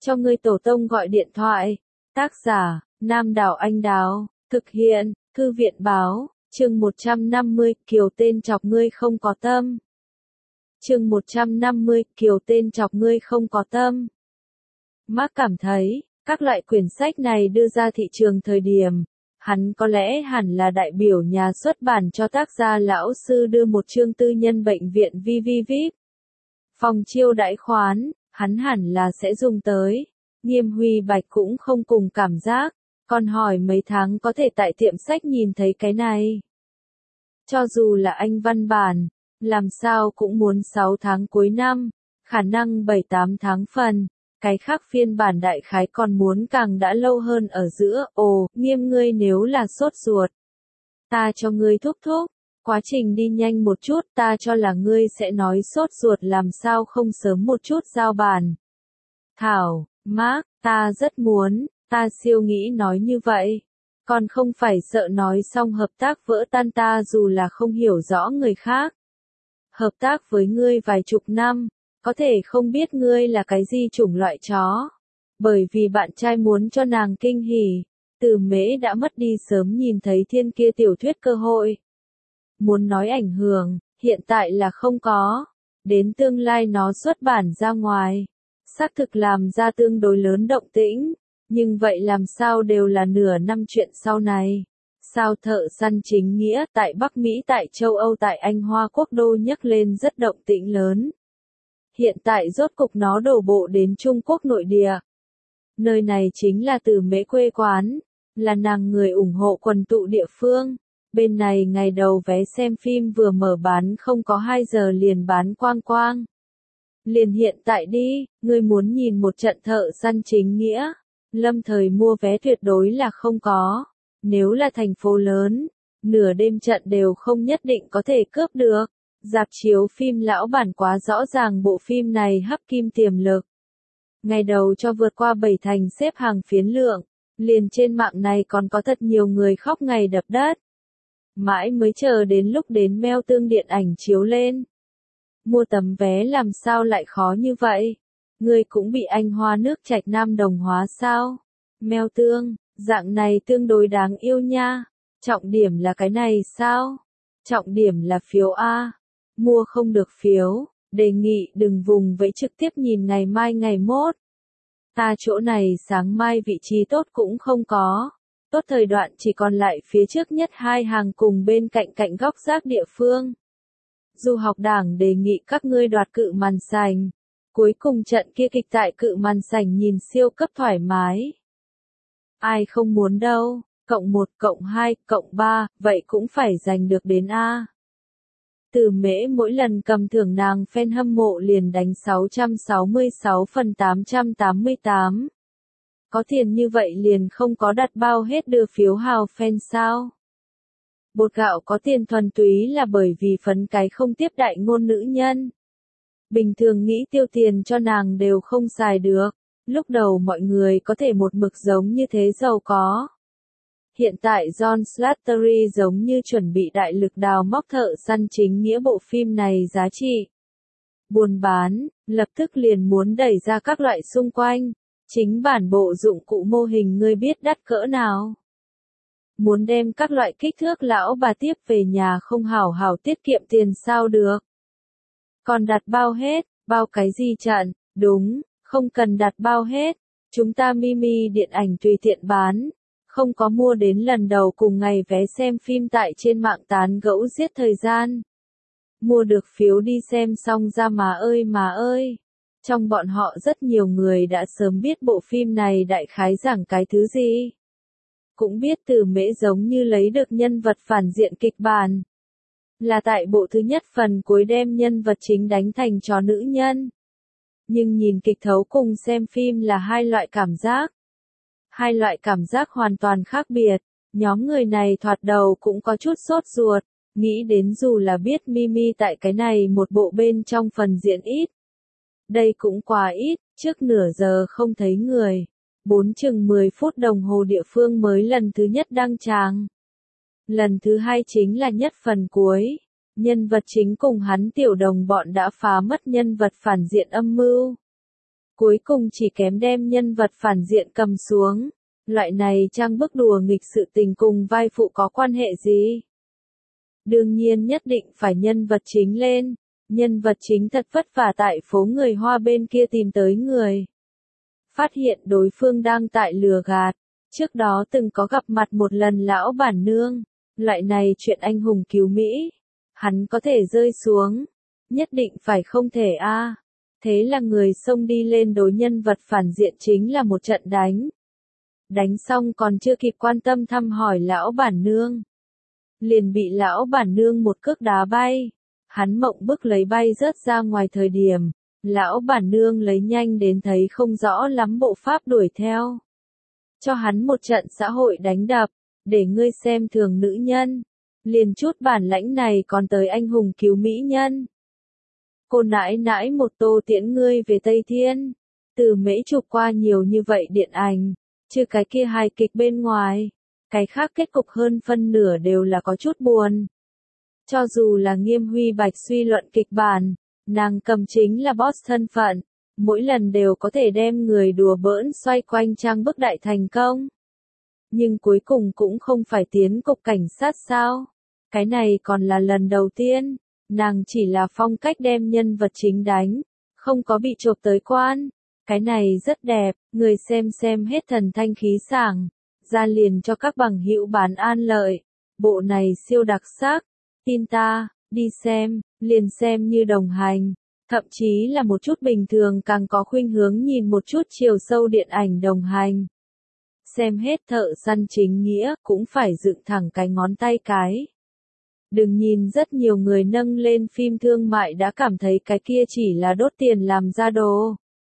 cho ngươi tổ tông gọi điện thoại. Tác giả, Nam Đảo Anh Đào, thực hiện, Thư viện Báo, chương 150, Kiều tên chọc ngươi không có tâm. Chương 150, Kiều tên chọc ngươi không có tâm. Mark cảm thấy, các loại quyển sách này đưa ra thị trường thời điểm, hắn có lẽ hẳn là đại biểu nhà xuất bản cho tác gia lão sư đưa một chương tư nhân bệnh viện VVVIP. Phòng chiêu đãi khoán, hắn hẳn là sẽ dùng tới. Nghiêm Huy Bạch cũng không cùng cảm giác, còn hỏi mấy tháng có thể tại tiệm sách nhìn thấy cái này. Cho dù là anh văn bản, làm sao cũng muốn 6 tháng cuối năm, khả năng 7-8 tháng phần, cái khác phiên bản đại khái còn muốn càng đã lâu hơn ở giữa. Ồ, Nghiêm ngươi nếu là sốt ruột, ta cho ngươi thúc thúc, quá trình đi nhanh một chút, ta cho là ngươi sẽ nói sốt ruột làm sao không sớm một chút giao bản. Thảo, Mark, ta rất muốn, ta siêu nghĩ nói như vậy. Còn không phải sợ nói xong hợp tác vỡ tan, ta dù là không hiểu rõ người khác. Hợp tác với ngươi vài chục năm, có thể không biết ngươi là cái gì chủng loại chó. Bởi vì bạn trai muốn cho nàng kinh hỉ, Từ Mễ đã mất đi sớm nhìn thấy thiên kia tiểu thuyết cơ hội. Muốn nói ảnh hưởng, hiện tại là không có. Đến tương lai nó xuất bản ra ngoài, xác thực làm ra tương đối lớn động tĩnh. Nhưng vậy làm sao đều là nửa năm chuyện sau này. Sao thợ săn chính nghĩa tại Bắc Mỹ, tại châu Âu, tại Anh Hoa quốc đô nhấc lên rất động tĩnh lớn. Hiện tại rốt cục nó đổ bộ đến Trung Quốc nội địa. Nơi này chính là Từ Mễ quê quán, là nàng người ủng hộ quần tụ địa phương. Bên này ngày đầu vé xem phim vừa mở bán không có 2 giờ liền bán quang quang. Liền hiện tại đi, ngươi muốn nhìn một trận thợ săn chính nghĩa. Lâm thời mua vé tuyệt đối là không có. Nếu là thành phố lớn, nửa đêm trận đều không nhất định có thể cướp được. Rạp chiếu phim lão bản quá rõ ràng bộ phim này hấp kim tiềm lực. Ngày đầu cho vượt qua 7 thành xếp hàng phiến lượng, liền trên mạng này còn có thật nhiều người khóc ngày đập đất. Mãi mới chờ đến lúc đến Meo Tương điện ảnh chiếu lên. Mua tấm vé làm sao lại khó như vậy? Ngươi cũng bị Anh Hoa nước Trạch Nam đồng hóa sao? Meo Tương, dạng này tương đối đáng yêu nha. Trọng điểm là cái này sao? Trọng điểm là phiếu A. Mua không được phiếu, đề nghị đừng vùng vẫy trực tiếp nhìn ngày mai ngày mốt. Ta chỗ này sáng mai vị trí tốt cũng không có. Tốt thời đoạn chỉ còn lại phía trước nhất 2 hàng cùng bên cạnh cạnh góc rác địa phương. Du học đảng đề nghị các ngươi đoạt cự màn sành. Cuối cùng trận kia kịch tại cự màn sảnh nhìn siêu cấp thoải mái. Ai không muốn đâu, cộng 1, cộng 2, cộng 3, vậy cũng phải giành được đến A. Từ Mễ mỗi lần cầm thưởng nàng fan hâm mộ liền đánh 666 phần 888. Có tiền như vậy liền không có đặt bao hết đưa phiếu hào fan sao? Bột gạo có tiền thuần túy là bởi vì phấn cái không tiếp đại ngôn nữ nhân. Bình thường nghĩ tiêu tiền cho nàng đều không xài được. Lúc đầu mọi người có thể một mực giống như thế giàu có. Hiện tại John Slattery giống như chuẩn bị đại lực đào móc thợ săn chính nghĩa bộ phim này giá trị. Buôn bán, lập tức liền muốn đẩy ra các loại xung quanh. Chính bản bộ dụng cụ mô hình ngươi biết đắt cỡ nào. Muốn đem các loại kích thước lão bà tiếp về nhà không hảo hảo tiết kiệm tiền sao được. Còn đặt bao hết, bao cái gì trận, đúng, không cần đặt bao hết. Chúng ta Mimi điện ảnh tùy tiện bán. Không có mua đến lần đầu cùng ngày vé xem phim tại trên mạng tán gẫu giết thời gian. Mua được phiếu đi xem xong ra mà ơi. Trong bọn họ rất nhiều người đã sớm biết bộ phim này đại khái giảng cái thứ gì. Cũng biết Từ Mễ giống như lấy được nhân vật phản diện kịch bản. Là tại bộ thứ nhất phần cuối đem nhân vật chính đánh thành chó nữ nhân. Nhưng nhìn kịch thấu cùng xem phim là hai loại cảm giác. Hai loại cảm giác hoàn toàn khác biệt. Nhóm người này thoạt đầu cũng có chút sốt ruột, nghĩ đến dù là biết Mimi tại cái này một bộ bên trong phần diễn ít. Đây cũng quá ít, trước nửa giờ không thấy người. 10 phút đồng hồ địa phương mới lần thứ nhất đăng tràng. Lần thứ hai chính là nhất phần cuối. Nhân vật chính cùng hắn tiểu đồng bọn đã phá mất nhân vật phản diện âm mưu. Cuối cùng chỉ kém đem nhân vật phản diện cầm xuống. Loại này trang bức đùa nghịch sự tình cùng vai phụ có quan hệ gì? Đương nhiên nhất định phải nhân vật chính lên. Nhân vật chính thật vất vả tại phố người Hoa bên kia tìm tới người. Phát hiện đối phương đang tại lừa gạt. Trước đó từng có gặp mặt một lần lão bản nương. Loại này chuyện anh hùng cứu Mỹ. Hắn có thể rơi xuống. Nhất định phải không thể a. Thế là người xông đi lên đối nhân vật phản diện chính là một trận đánh. Đánh xong còn chưa kịp quan tâm thăm hỏi lão bản nương. Liền bị lão bản nương một cước đá bay. Hắn mộng bức lấy bay rớt ra ngoài thời điểm. Lão bản nương lấy nhanh đến thấy không rõ lắm bộ pháp đuổi theo. Cho hắn một trận xã hội đánh đập. Để ngươi xem thường nữ nhân. Liền chút bản lãnh này còn tới anh hùng cứu mỹ nhân. Cô nãi nãi một tô tiễn ngươi về Tây Thiên. Từ Mễ chụp qua nhiều như vậy điện ảnh. Chứ cái kia hài kịch bên ngoài. Cái khác kết cục hơn phân nửa đều là có chút buồn. Cho dù là Nghiêm Huy Bạch suy luận kịch bản. Nàng cầm chính là boss thân phận. Mỗi lần đều có thể đem người đùa bỡn xoay quanh trang bức đại thành công. Nhưng cuối cùng cũng không phải tiến cục cảnh sát sao. Cái này còn là lần đầu tiên. Nàng chỉ là phong cách đem nhân vật chính đánh. Không có bị chộp tới quan. Cái này rất đẹp. Người xem hết thần thanh khí sảng. Ra liền cho các bằng hữu bán an lợi. Bộ này siêu đặc sắc. Tin ta, đi xem, liền xem như đồng hành. Thậm chí là một chút bình thường càng có khuynh hướng nhìn một chút chiều sâu điện ảnh đồng hành. Xem hết Thợ Săn Chính Nghĩa cũng phải dựng thẳng cái ngón tay cái. Đừng nhìn rất nhiều người nâng lên phim thương mại đã cảm thấy cái kia chỉ là đốt tiền làm ra đồ.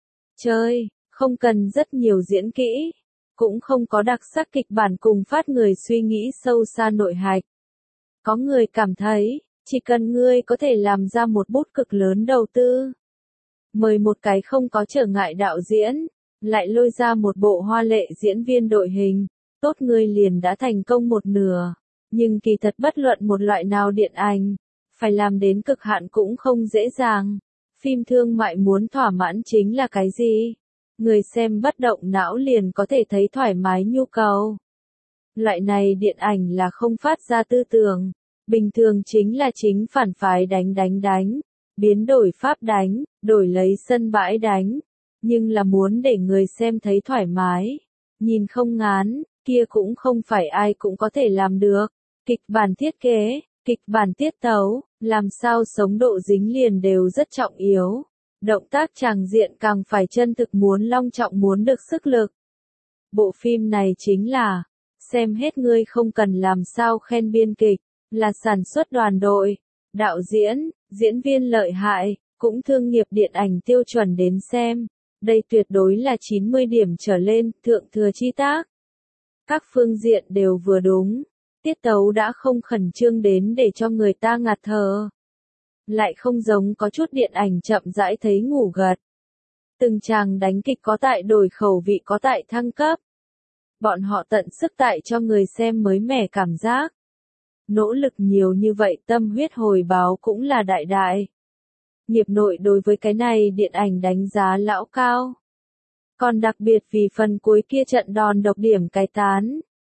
Chơi, không cần rất nhiều diễn kỹ. Cũng không có đặc sắc kịch bản cùng phát người suy nghĩ sâu xa nội hạch. Có người cảm thấy, chỉ cần ngươi có thể làm ra một bút cực lớn đầu tư. Mời một cái không có trở ngại đạo diễn, lại lôi ra một bộ hoa lệ diễn viên đội hình, tốt ngươi liền đã thành công một nửa. Nhưng kỳ thật bất luận một loại nào điện ảnh, phải làm đến cực hạn cũng không dễ dàng. Phim thương mại muốn thỏa mãn chính là cái gì? Người xem bất động não liền có thể thấy thoải mái nhu cầu. Loại này điện ảnh là không phát ra tư tưởng. Bình thường chính là chính phản phái đánh, biến đổi pháp đánh, đổi lấy sân bãi đánh. Nhưng là muốn để người xem thấy thoải mái, nhìn không ngán, kia cũng không phải ai cũng có thể làm được. Kịch bản thiết kế, kịch bản tiết tấu, làm sao sống độ dính liền đều rất trọng yếu. Động tác tràng diện càng phải chân thực muốn long trọng muốn được sức lực. Bộ phim này chính là, xem hết ngươi không cần làm sao khen biên kịch, là sản xuất đoàn đội, đạo diễn, diễn viên lợi hại, cũng thương nghiệp điện ảnh tiêu chuẩn đến xem. Đây tuyệt đối là 90 điểm trở lên, thượng thừa chi tác. Các phương diện đều vừa đúng, tiết tấu đã không khẩn trương đến để cho người ta ngạt thở. Lại không giống có chút điện ảnh chậm rãi thấy ngủ gật. Từng chàng đánh kịch có tại đổi khẩu vị có tại thăng cấp. Bọn họ tận sức tại cho người xem mới mẻ cảm giác. Nỗ lực nhiều như vậy tâm huyết hồi báo cũng là đại đại. Nghiệp nội đối với cái này điện ảnh đánh giá lão cao. Còn đặc biệt vì phần cuối kia trận đòn độc điểm cái tán.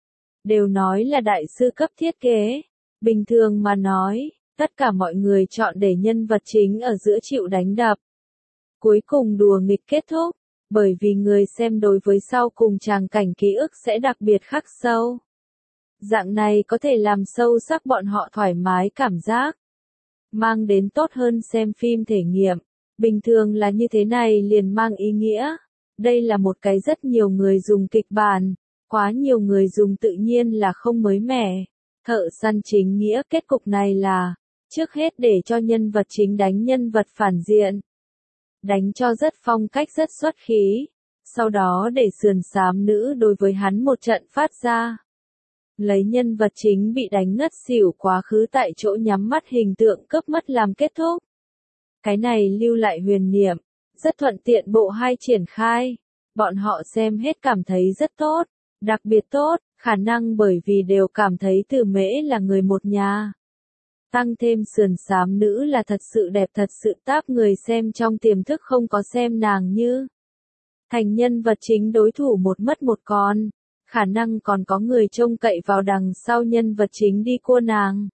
Đều nói là đại sư cấp thiết kế. Bình thường mà nói, tất cả mọi người chọn để nhân vật chính ở giữa chịu đánh đập. Cuối cùng đùa nghịch kết thúc, bởi vì người xem đối với sau cùng tràng cảnh ký ức sẽ đặc biệt khắc sâu. Dạng này có thể làm sâu sắc bọn họ thoải mái cảm giác. Mang đến tốt hơn xem phim thể nghiệm. Bình thường là như thế này liền mang ý nghĩa. Đây là một cái rất nhiều người dùng kịch bản. Quá nhiều người dùng tự nhiên là không mới mẻ. Thợ Săn Chính Nghĩa kết cục này là, trước hết để cho nhân vật chính đánh nhân vật phản diện. Đánh cho rất phong cách rất xuất khí. Sau đó để sườn xám nữ đối với hắn một trận phát ra. Lấy nhân vật chính bị đánh ngất xỉu quá khứ tại chỗ nhắm mắt hình tượng cướp mất làm kết thúc. Cái này lưu lại huyền niệm, rất thuận tiện bộ 2 triển khai. Bọn họ xem hết cảm thấy rất tốt, đặc biệt tốt, khả năng bởi vì đều cảm thấy Từ Mễ là người một nhà. Tăng thêm sườn xám nữ là thật sự đẹp thật sự táp người xem trong tiềm thức không có xem nàng như thành nhân vật chính đối thủ một mất một còn, khả năng còn có người trông cậy vào đằng sau nhân vật chính đi cua nàng.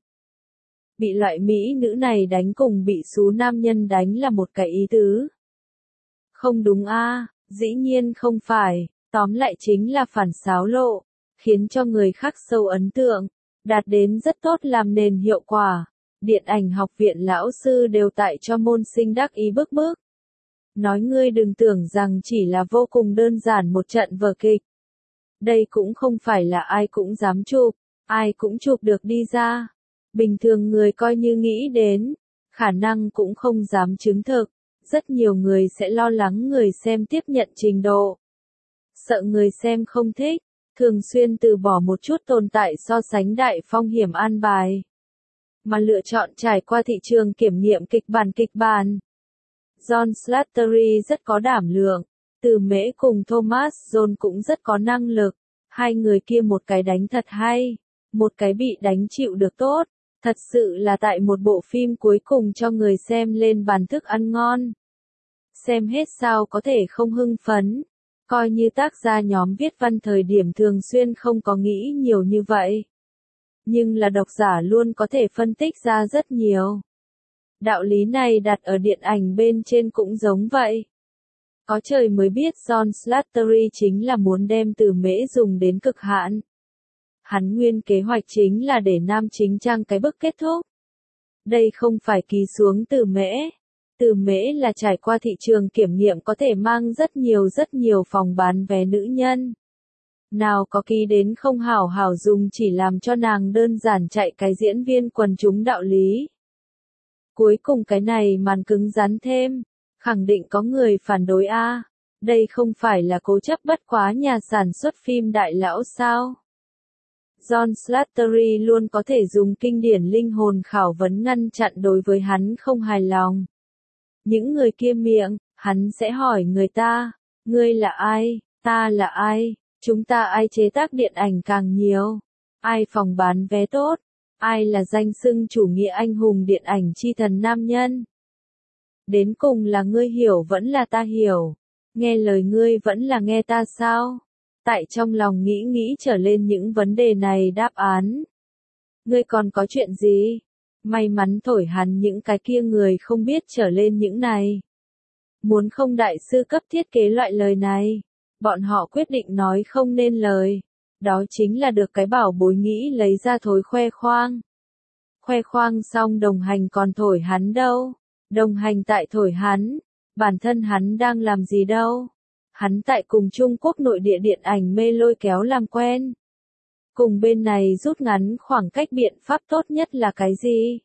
Bị loại mỹ nữ này đánh cùng bị xú nam nhân đánh là một cái ý tứ. Không đúng a, dĩ nhiên không phải, tóm lại chính là phản xáo lộ, khiến cho người khác sâu ấn tượng, đạt đến rất tốt làm nền hiệu quả. Điện ảnh học viện lão sư đều tại cho môn sinh đắc ý bức bức. Nói ngươi đừng tưởng rằng chỉ là vô cùng đơn giản một trận vở kịch. Đây cũng không phải là ai cũng dám chụp, ai cũng chụp được đi ra. Bình thường người coi như nghĩ đến, khả năng cũng không dám chứng thực. Rất nhiều người sẽ lo lắng người xem tiếp nhận trình độ. Sợ người xem không thích, thường xuyên từ bỏ một chút tồn tại so sánh đại phong hiểm an bài. Mà lựa chọn trải qua thị trường kiểm nghiệm kịch bản. John Slattery rất có đảm lượng, Từ Mễ cùng Thomas John cũng rất có năng lực, hai người kia một cái đánh thật hay, một cái bị đánh chịu được tốt, thật sự là tại một bộ phim cuối cùng cho người xem lên bàn thức ăn ngon. Xem hết sao có thể không hưng phấn, coi như tác gia nhóm viết văn thời điểm thường xuyên không có nghĩ nhiều như vậy. Nhưng là độc giả luôn có thể phân tích ra rất nhiều. Đạo lý này đặt ở điện ảnh bên trên cũng giống vậy. Có trời mới biết John Slattery chính là muốn đem Từ Mễ dùng đến cực hạn. Hắn nguyên kế hoạch chính là để nam chính trang cái bức kết thúc. Đây không phải ký xuống Từ Mễ. Từ Mễ là trải qua thị trường kiểm nghiệm có thể mang rất nhiều phòng bán vé nữ nhân. Nào có ký đến không hảo hảo dùng chỉ làm cho nàng đơn giản chạy cái diễn viên quần chúng đạo lý. Cuối cùng cái này màn cứng rắn thêm, khẳng định có người phản đối a. Đây không phải là cố chấp bất quá nhà sản xuất phim đại lão sao? John Slattery luôn có thể dùng kinh điển linh hồn khảo vấn ngăn chặn đối với hắn không hài lòng. Những người kia miệng, hắn sẽ hỏi người ta, ngươi là ai, ta là ai, chúng ta ai chế tác điện ảnh càng nhiều, ai phòng bán vé tốt, ai là danh xưng chủ nghĩa anh hùng điện ảnh chi thần nam nhân. Đến cùng là ngươi hiểu vẫn là ta hiểu, nghe lời ngươi vẫn là nghe ta sao? Tại trong lòng nghĩ trở lên những vấn đề này đáp án. Ngươi còn có chuyện gì? May mắn thổi hắn những cái kia người không biết trở lên những này. Muốn không đại sư cấp thiết kế loại lời này, bọn họ quyết định nói không nên lời. Đó chính là được cái bảo bối nghĩ lấy ra thối khoe khoang. Khoe khoang xong đồng hành còn thổi hắn đâu? Đồng hành tại thổi hắn, bản thân hắn đang làm gì đâu? Hắn tại cùng Trung Quốc nội địa điện ảnh mê lôi kéo làm quen. Cùng bên này rút ngắn khoảng cách biện pháp tốt nhất là cái gì?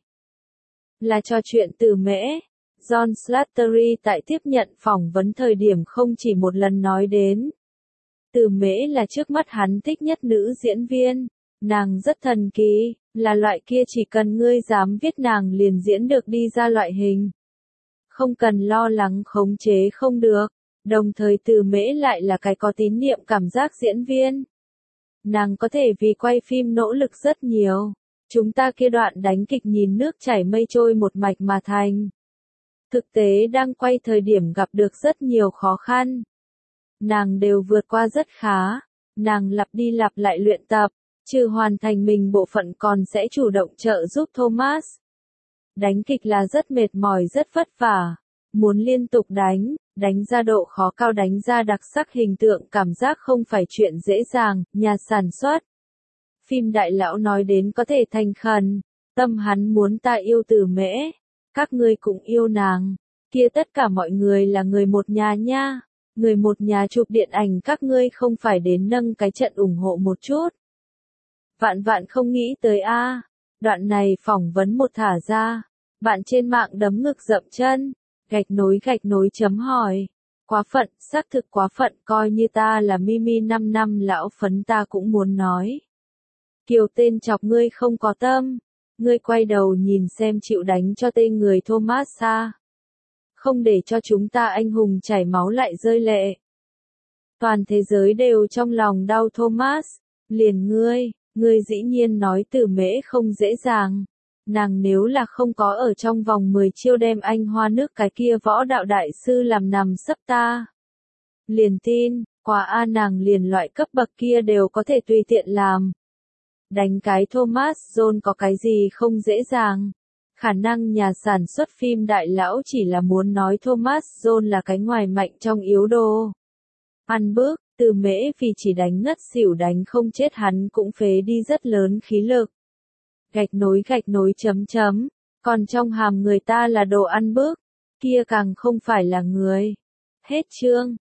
Là trò chuyện Từ Mễ. John Slattery tại tiếp nhận phỏng vấn thời điểm không chỉ một lần nói đến. Từ Mễ là trước mắt hắn thích nhất nữ diễn viên. Nàng rất thần kỳ, là loại kia chỉ cần ngươi dám viết nàng liền diễn được đi ra loại hình. Không cần lo lắng khống chế không được. Đồng thời Từ Mễ lại là cái có tín niệm cảm giác diễn viên. Nàng có thể vì quay phim nỗ lực rất nhiều. Chúng ta kia đoạn đánh kịch nhìn nước chảy mây trôi một mạch mà thành. Thực tế đang quay thời điểm gặp được rất nhiều khó khăn. Nàng đều vượt qua rất khá. Nàng lặp đi lặp lại luyện tập, trừ hoàn thành mình bộ phận còn sẽ chủ động trợ giúp Thomas. Đánh kịch là rất mệt mỏi rất vất vả. Muốn liên tục đánh ra độ khó cao đánh ra đặc sắc hình tượng cảm giác không phải chuyện dễ dàng, nhà sản xuất. Phim đại lão nói đến có thể thành khẩn, tâm hắn muốn ta yêu Từ Mễ, các ngươi cũng yêu nàng, kia tất cả mọi người là người một nhà nha, người một nhà chụp điện ảnh các ngươi không phải đến nâng cái trận ủng hộ một chút. Vạn không nghĩ tới a. Đoạn này phỏng vấn một thả ra, bạn trên mạng đấm ngực dậm chân. Gạch nối chấm hỏi. Quá phận, xác thực quá phận, coi như ta là Mimi 5 năm lão phấn ta cũng muốn nói. Kiều tên chọc ngươi không có tâm. Ngươi quay đầu nhìn xem chịu đánh cho tên người Thomas xa. Không để cho chúng ta anh hùng chảy máu lại rơi lệ. Toàn thế giới đều trong lòng đau Thomas. Liền ngươi dĩ nhiên nói Từ Mễ không dễ dàng. Nàng nếu là không có ở trong vòng 10 chiêu đem anh hoa nước cái kia võ đạo đại sư làm nằm sấp ta. Liền tin, quả nàng liền loại cấp bậc kia đều có thể tùy tiện làm. Đánh cái Thomas John có cái gì không dễ dàng. Khả năng nhà sản xuất phim đại lão chỉ là muốn nói Thomas John là cái ngoài mạnh trong yếu đồ. Ăn bước, từ mễ vì chỉ đánh ngất xỉu đánh không chết hắn cũng phế đi rất lớn khí lực. Gạch nối chấm chấm, còn trong hàm người ta là đồ ăn bước, kia càng không phải là người. Hết chương.